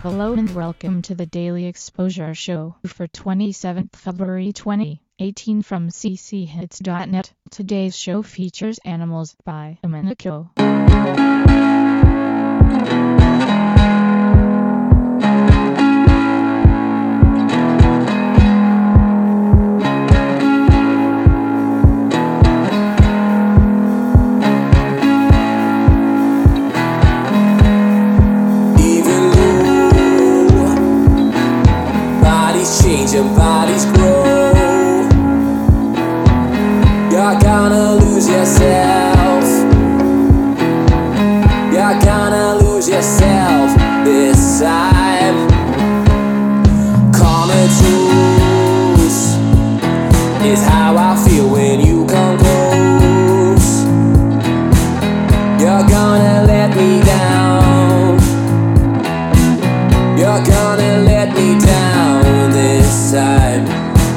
Hello and welcome to the Daily Exposure Show for 27th February 2018 from cchits.net. Today's show features Animals by Minako. Your bodies grow. You're gonna lose yourself. You're gonna lose yourself this time. Common truth is how I feel when you come close. You're gonna let me down. You're gonna let me down this time.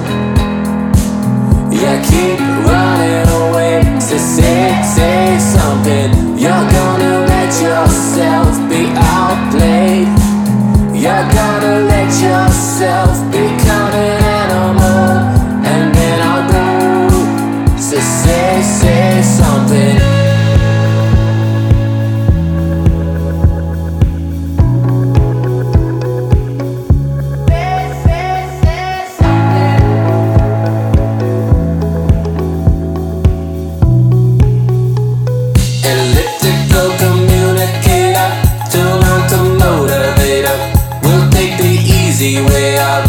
You keep running away, so say something. You're gonna let yourself be outplayed. You're gonna let yourself become an animal, and then I'll go. So say something. Easy way out.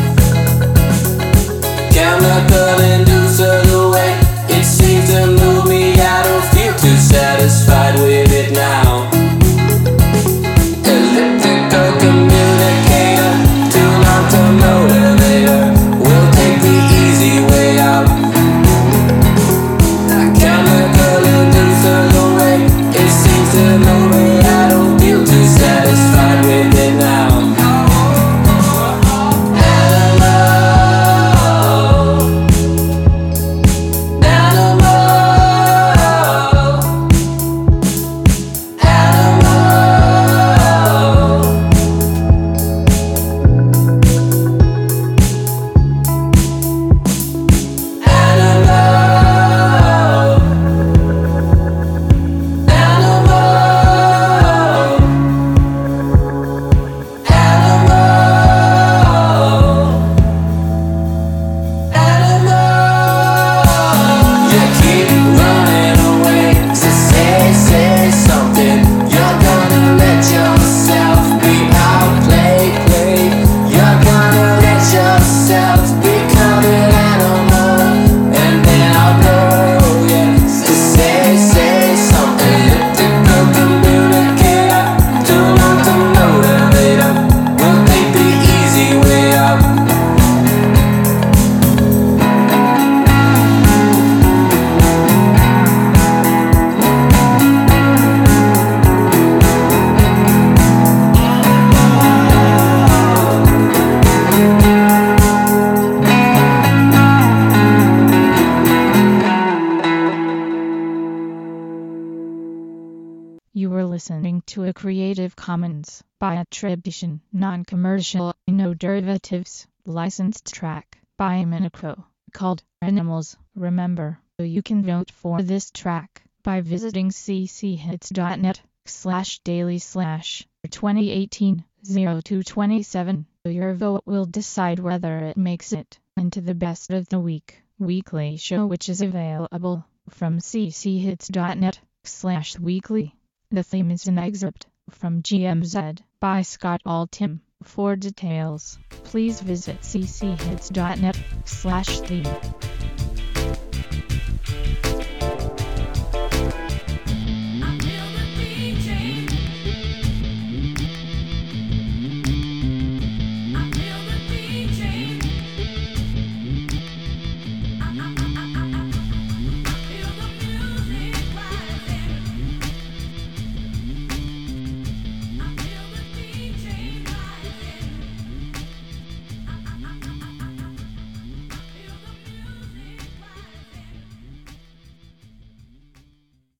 Chemical inducer, the way it seems to move me, I don't feel too satisfied with it now. Elliptical communicator, tune on to motivator, we'll take the easy way out. Chemical inducer, the way it seems to move me, I don't feel too satisfied with it now. You were listening to a Creative Commons by attribution, non-commercial, no derivatives, licensed track by Minako, called Animals. Remember, you can vote for this track by visiting cchits.net/daily/2018-0227. Your vote will decide whether it makes it into the Best of the Week weekly show, which is available from cchits.net/weekly. The theme is an excerpt from GMZ by Scott Altham. For details, please visit cchits.net/theme.